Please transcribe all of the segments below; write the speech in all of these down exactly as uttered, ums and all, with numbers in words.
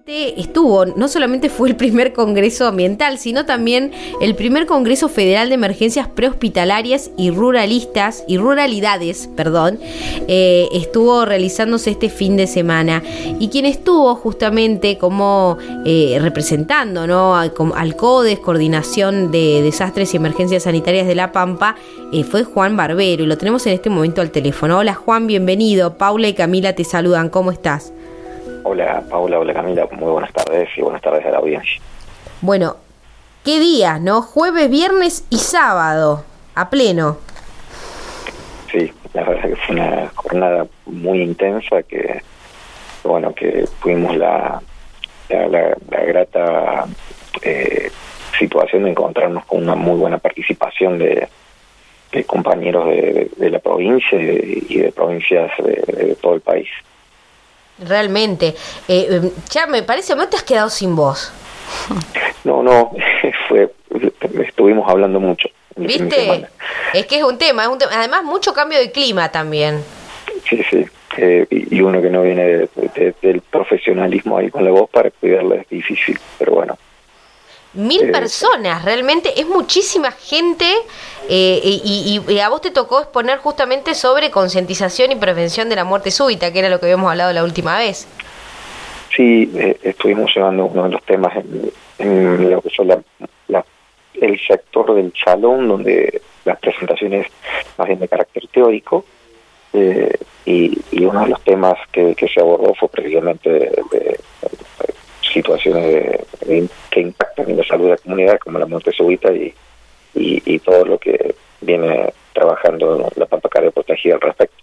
Estuvo, no solamente fue el primer congreso ambiental, sino también el primer congreso federal de emergencias prehospitalarias y ruralistas y ruralidades, perdón, eh, estuvo realizándose este fin de semana. Y quien estuvo justamente como eh, representando, ¿no?, al, al CODES, Coordinación de Desastres y Emergencias Sanitarias de La Pampa, eh, fue Juan Barbero, y lo tenemos en este momento al teléfono. Hola Juan, bienvenido. Paula y Camila te saludan, ¿cómo estás? Hola Paula, hola Camila, muy buenas tardes y buenas tardes a la audiencia. Bueno, ¿qué días, no? Jueves, viernes y sábado, a pleno. Sí, la verdad que fue una jornada muy intensa que, bueno, que tuvimos la, la, la, la grata eh, situación de encontrarnos con una muy buena participación de, de compañeros de, de, de la provincia y de, y de provincias de, de todo el país. Realmente, eh, ya me parece, ¿no te has quedado sin voz? No, no, fue, estuvimos hablando mucho. ¿Viste? Es que es un tema, es un tema, además mucho cambio de clima también. Sí, sí, eh, y uno que no viene de, de, del profesionalismo ahí con la voz para cuidarla es difícil, pero bueno. Mil eh, personas, realmente es muchísima gente, eh, y, y, y a vos te tocó exponer justamente sobre concientización y prevención de la muerte súbita, que era lo que habíamos hablado la última vez. Sí, eh, estuvimos llevando uno de los temas en, en lo que son la, la, el sector del salón, donde las presentaciones más bien de carácter teórico, eh, y, y uno de los temas que, que se abordó fue precisamente de, de, de situaciones de, de, que impactan en la salud de la comunidad, como la muerte súbita y, y, y todo lo que viene trabajando la Pampa Cardioprotegida al respecto.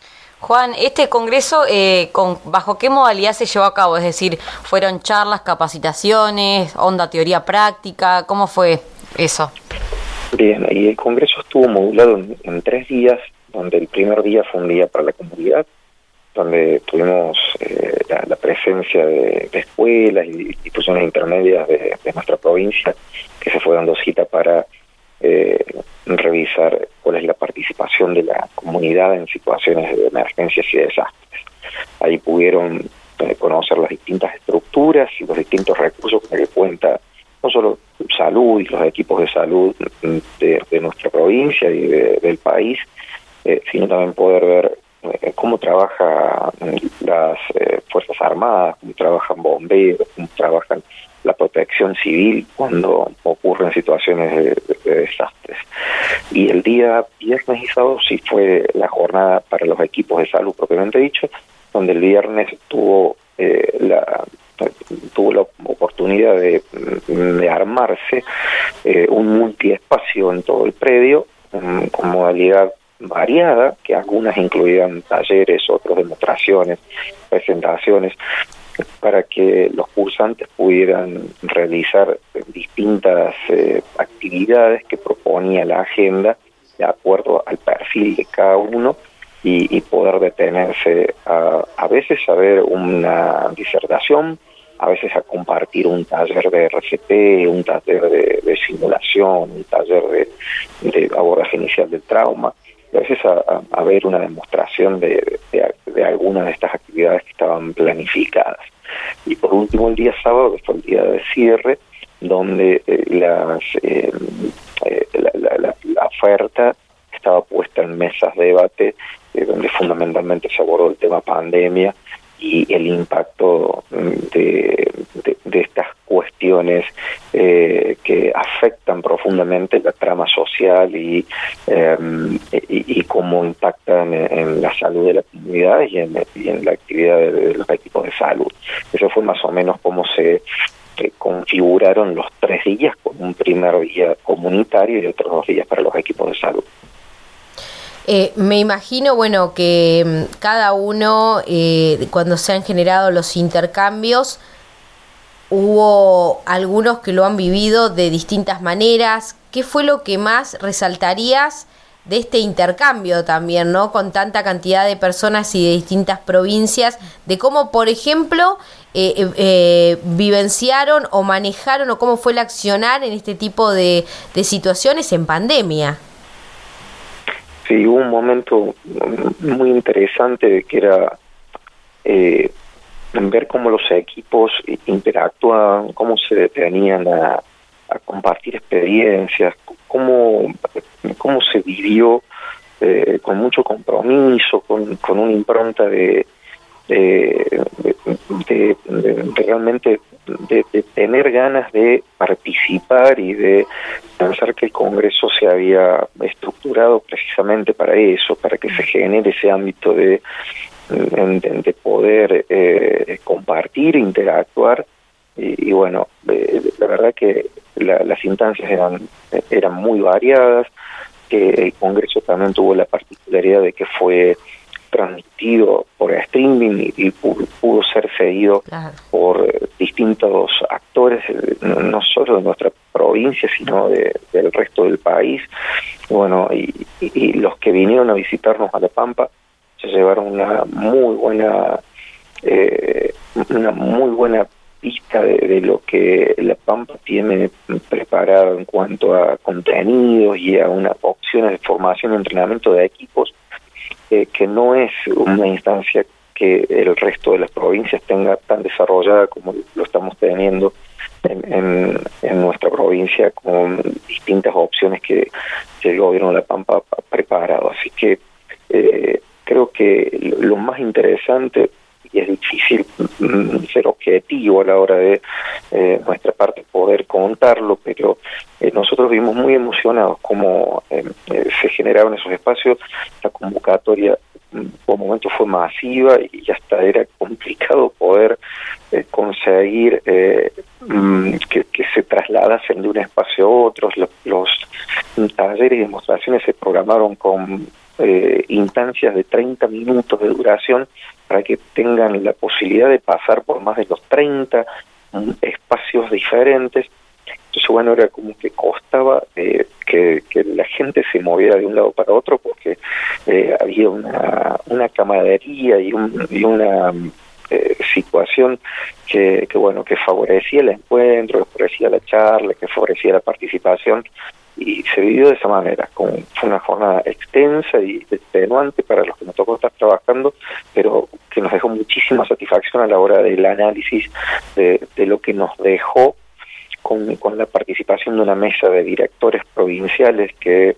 Juan, este congreso, eh, con, ¿bajo qué modalidad se llevó a cabo? Es decir, ¿fueron charlas, capacitaciones, onda teoría práctica? ¿Cómo fue eso? Bien, y el congreso estuvo modulado en, en tres días, donde el primer día fue un día para la comunidad, donde tuvimos eh, la, la presencia de, de escuelas y instituciones intermedias de, de nuestra provincia, que se fue dando cita para eh, revisar cuál es la participación de la comunidad en situaciones de emergencias y desastres. Ahí pudieron eh, conocer las distintas estructuras y los distintos recursos con los que cuenta no solo salud y los equipos de salud de, de nuestra provincia y de, del país, eh, sino también poder ver eh, cómo trabajan las eh, Fuerzas Armadas, cómo trabajan bomberos, cómo trabajan la protección civil cuando ocurren situaciones de, de, de desastres. Y el día viernes y sábado sí fue la jornada para los equipos de salud propiamente dicho, donde el viernes tuvo eh, la tuvo la oportunidad de, de armarse eh, un multiespacio en todo el predio, um, con modalidad variada, que algunas incluían talleres, otros demostraciones, presentaciones, para que los cursantes pudieran realizar distintas eh, actividades que proponía la agenda de acuerdo al perfil de cada uno y, y poder detenerse a, a veces a ver una disertación, a veces a compartir un taller de R C P, un taller de, de simulación, un taller de, de abordaje inicial del trauma, y a veces a, a, a ver una demostración de, de, de algunas de estas actividades que estaban planificadas. Y por último el día sábado, que fue el día de cierre, donde eh, las, eh, eh, la, la, la, la oferta estaba puesta en mesas de debate, eh, donde fundamentalmente se abordó el tema pandemia y el impacto de, de, de estas cuestiones eh, que afectan profundamente la trama social y, eh, y, y cómo impactan en, en la salud de la comunidad y en, y en la actividad de, de los equipos de salud. Eso fue más o menos cómo se eh, configuraron los tres días, con un primer día comunitario y otros dos días para los equipos de salud. Eh, me imagino, bueno, que cada uno, eh, cuando se han generado los intercambios, hubo algunos que lo han vivido de distintas maneras. ¿Qué fue lo que más resaltarías de este intercambio también, ¿no?, con tanta cantidad de personas y de distintas provincias, de cómo, por ejemplo, eh, eh, vivenciaron o manejaron o cómo fue el accionar en este tipo de, de situaciones en pandemia? Sí, hubo un momento muy interesante que era eh, ver cómo los equipos interactúan, cómo se detenían a, a compartir experiencias, cómo, cómo se vivió eh, con mucho compromiso, con, con una impronta de, de, de, de, de realmente de, de tener ganas de participar y de pensar que el Congreso se había estructurado precisamente para eso, para que se genere ese ámbito de, de, de poder eh, compartir, interactuar. Y, y bueno, eh, la verdad que la, las instancias eran, eran muy variadas, que el Congreso también tuvo la particularidad de que fue transmitido por streaming y, y pudo, pudo ser seguido claro. por eh, distintos actores, eh, no, no solo de nuestra provincia, sino de, del resto del país. Bueno, y, y, y los que vinieron a visitarnos a La Pampa se llevaron una muy buena, eh, una muy buena pista de, de lo que La Pampa tiene preparado en cuanto a contenidos y a unas opciones de formación y entrenamiento de equipos, eh, que no es una instancia que el resto de las provincias tenga tan desarrollada como lo estamos teniendo en, en, en nuestra provincia, con distintas opciones que, que el gobierno de La Pampa ha preparado. Así que eh, creo que lo más interesante, y es difícil mm, ser objetivo a la hora de eh, nuestra parte poder contarlo, pero eh, nosotros vimos muy emocionados cómo eh, eh, se generaban esos espacios. La convocatoria mm, por momentos fue masiva y hasta era complicado poder eh, conseguir eh, mm, que, que se trasladasen de un espacio a otro. Los, los talleres y demostraciones se programaron con eh, instancias de treinta minutos de duración, para que tengan la posibilidad de pasar por más de los treinta um, espacios diferentes. Entonces, bueno, era como que costaba eh, que, que la gente se moviera de un lado para otro, porque eh, había una, una camaradería y, un, y una eh, situación que, que, bueno, que favorecía el encuentro, que favorecía la charla, que favorecía la participación, y se vivió de esa manera. Con, fue una jornada extensa y extenuante para los que nos tocó estar trabajando, pero que nos dejó muchísima satisfacción a la hora del análisis de, de lo que nos dejó con, con la participación de una mesa de directores provinciales que,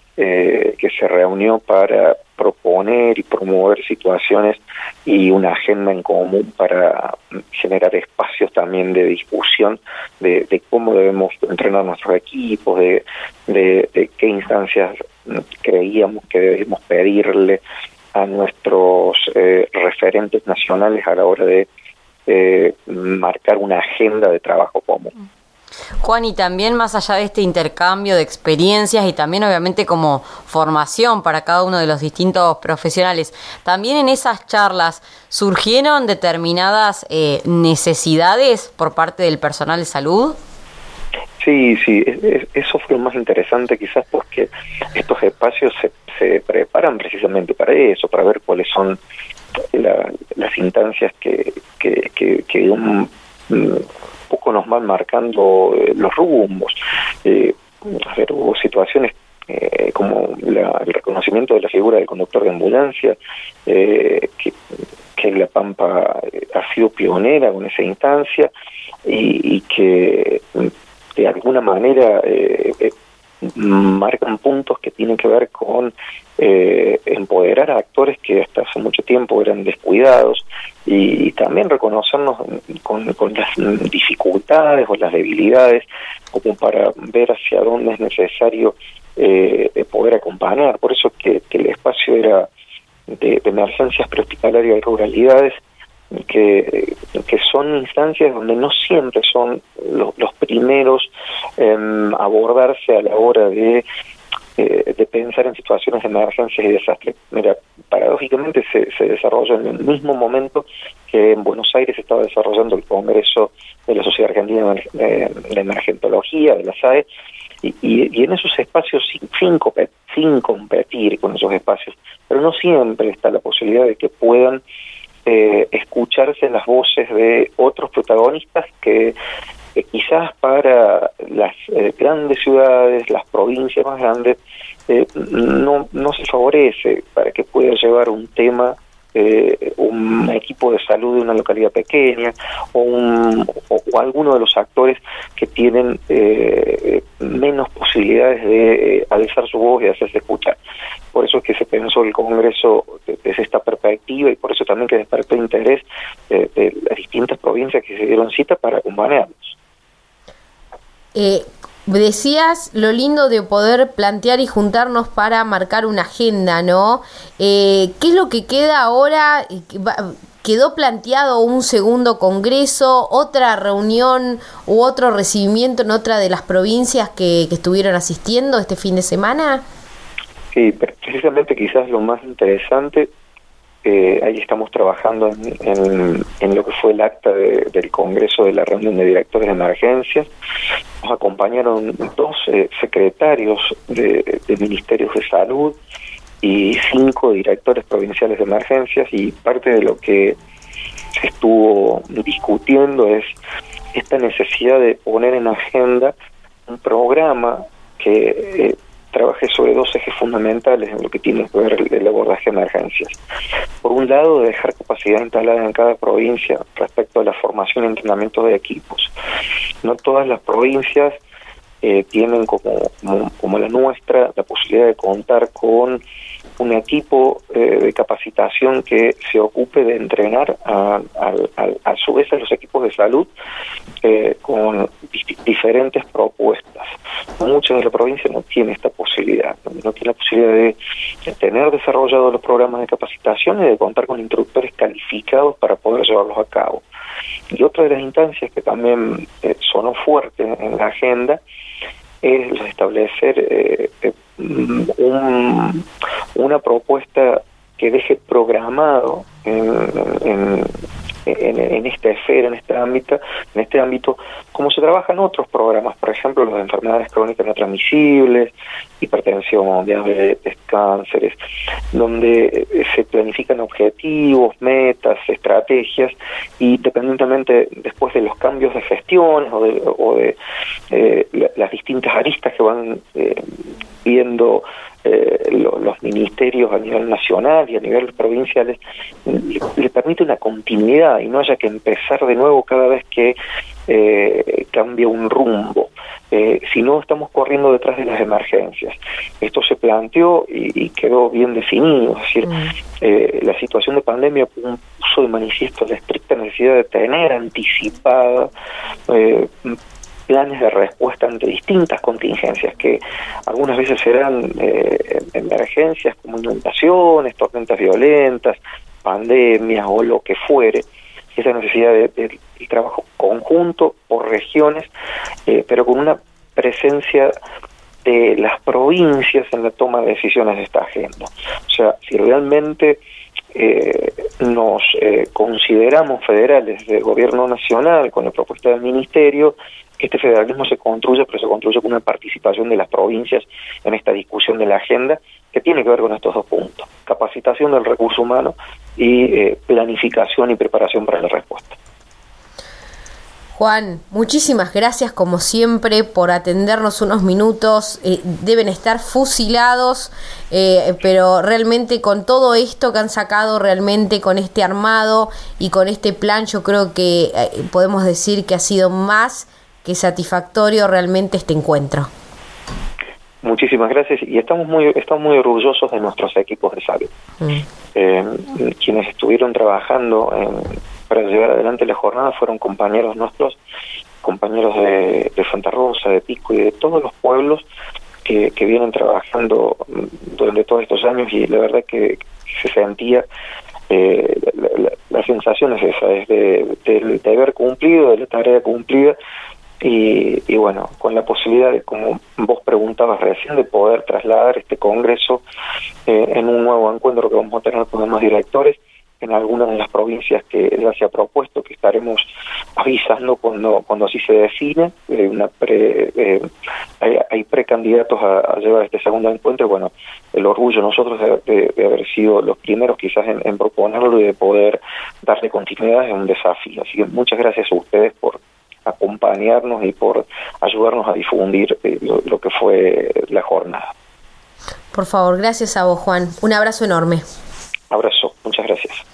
eh, que se reunió para proponer y promover situaciones y una agenda en común para generar espacios también de discusión de, de cómo debemos entrenar nuestros equipos, de, de, de qué instancias creíamos que debemos pedirle a nuestros eh, referentes nacionales a la hora de eh, marcar una agenda de trabajo común. Juan, y también más allá de este intercambio de experiencias y también obviamente como formación para cada uno de los distintos profesionales, también en esas charlas surgieron determinadas eh, necesidades por parte del personal de salud. Sí, sí, es, es, eso fue lo más interesante quizás, porque estos espacios se, se preparan precisamente para eso, para ver cuáles son la, las instancias que, que, que, que un, un poco nos van marcando eh, los rumbos. Eh, a ver, hubo situaciones eh, como la, el reconocimiento de la figura del conductor de ambulancia, eh, que, que La Pampa ha sido pionera con esa instancia y, y que de alguna manera eh, eh, marcan puntos que tienen que ver con eh, empoderar a actores que hasta hace mucho tiempo eran descuidados, y, y también reconocernos con, con las dificultades o las debilidades, como para ver hacia dónde es necesario eh, poder acompañar. Por eso que, que el espacio era de, de emergencias prehospitalarias y ruralidades, que, que son instancias donde no siempre son los, los primeros eh, a abordarse a la hora de, eh, de pensar en situaciones de emergencias y desastres. Mira, paradójicamente se, se desarrolla en el mismo momento que en Buenos Aires se estaba desarrollando el Congreso de la Sociedad Argentina de, de Emergentología, de la S A E, y, y, y en esos espacios sin, sin, competir, sin competir con esos espacios, pero no siempre está la posibilidad de que puedan Eh, escucharse las voces de otros protagonistas que, que quizás para las eh, grandes ciudades, las provincias más grandes, eh, no, no se favorece para que pueda llevar un tema eh, un equipo de salud de una localidad pequeña o, un, o, o alguno de los actores que tienen eh, menos posibilidades de eh, alzar su voz y de hacerse escuchar. Por eso es que se pensó el Congreso desde esta perspectiva y por eso también que despertó interés de, de las distintas provincias que se dieron cita para acompañarnos. Eh, decías lo lindo de poder plantear y juntarnos para marcar una agenda, ¿no? Eh, ¿Qué es lo que queda ahora? ¿Quedó planteado un segundo congreso, otra reunión u otro recibimiento en otra de las provincias que, que estuvieron asistiendo este fin de semana? Sí, precisamente quizás lo más interesante, eh, ahí estamos trabajando en, en, en lo que fue el acta de, del Congreso de la reunión de directores de emergencias. Nos acompañaron dos eh, secretarios de, de ministerios de salud y cinco directores provinciales de emergencias, y parte de lo que se estuvo discutiendo es esta necesidad de poner en agenda un programa que eh, trabaje sobre dos ejes fundamentales en lo que tiene que ver el, el abordaje de emergencias. Por un lado, de dejar capacidad instalada en cada provincia respecto a la formación y entrenamiento de equipos. No todas las provincias eh, tienen como, como, como la nuestra la posibilidad de contar con un equipo eh, de capacitación que se ocupe de entrenar a, a, a, a su vez a los equipos de salud eh, con di- diferentes propuestas. Muchas de la provincia no tiene esta posibilidad, no, no tiene la posibilidad de, de tener desarrollados los programas de capacitación y de contar con instructores calificados para poder llevarlos a cabo. Y otra de las instancias que también eh, sonó fuerte en la agenda es establecer eh, un, una propuesta que deje programado en, en, en, en esta esfera, en este ámbito, en este ámbito, como se trabaja en otros programas, por ejemplo, las enfermedades crónicas no transmisibles, hipertensión, diabetes, cánceres, donde se planifican objetivos, metas, estrategias, y independientemente después de los cambios de gestiones o de, o de eh, las distintas aristas que van eh, viendo eh, lo, los ministerios a nivel nacional y a nivel provinciales, le, le permite una continuidad y no haya que empezar de nuevo cada vez que eh, cambia un rumbo. Eh, si no, estamos corriendo detrás de las emergencias. Esto se planteó y, y quedó bien definido, es decir, mm. eh, la situación de pandemia puso de manifiesto la estricta necesidad de tener anticipada eh, planes de respuesta ante distintas contingencias, que algunas veces serán eh, emergencias como inundaciones, tormentas violentas, pandemias o lo que fuere. Esa necesidad de, de, de trabajo conjunto por regiones, eh, pero con una presencia de las provincias en la toma de decisiones de esta agenda. O sea, si realmente eh, nos eh, consideramos federales del gobierno nacional con la propuesta del ministerio, este federalismo se construye, pero se construye con una participación de las provincias en esta discusión de la agenda, que tiene que ver con estos dos puntos: capacitación del recurso humano y eh, planificación y preparación para la respuesta. Juan, muchísimas gracias como siempre por atendernos unos minutos. Eh, deben estar fusilados, eh, pero realmente con todo esto que han sacado, realmente con este armado y con este plan, yo creo que eh, podemos decir que ha sido más que satisfactorio realmente este encuentro. Muchísimas gracias, y estamos muy estamos muy orgullosos de nuestros equipos de salud. Mm. Eh, quienes estuvieron trabajando en, para llevar adelante la jornada fueron compañeros nuestros, compañeros de, de Santa Rosa, de Pico y de todos los pueblos que, que vienen trabajando durante todos estos años, y la verdad que se sentía eh, la, la, la sensación es esa, es de, de, de haber cumplido, de la tarea cumplida. Y, y bueno, con la posibilidad de, como vos preguntabas recién, de poder trasladar este congreso eh, en un nuevo encuentro que vamos a tener con demás directores en algunas de las provincias que ya se ha propuesto, que estaremos avisando cuando cuando así se define. Eh, una pre, eh, hay, hay precandidatos a, a llevar este segundo encuentro. Bueno, el orgullo nosotros de, de, de haber sido los primeros quizás en, en proponerlo y de poder darle continuidad es un desafío. Así que muchas gracias a ustedes por acompañarnos y por ayudarnos a difundir eh, lo, lo que fue la jornada. Por favor, gracias a vos, Juan. Un abrazo enorme. Abrazo, muchas gracias.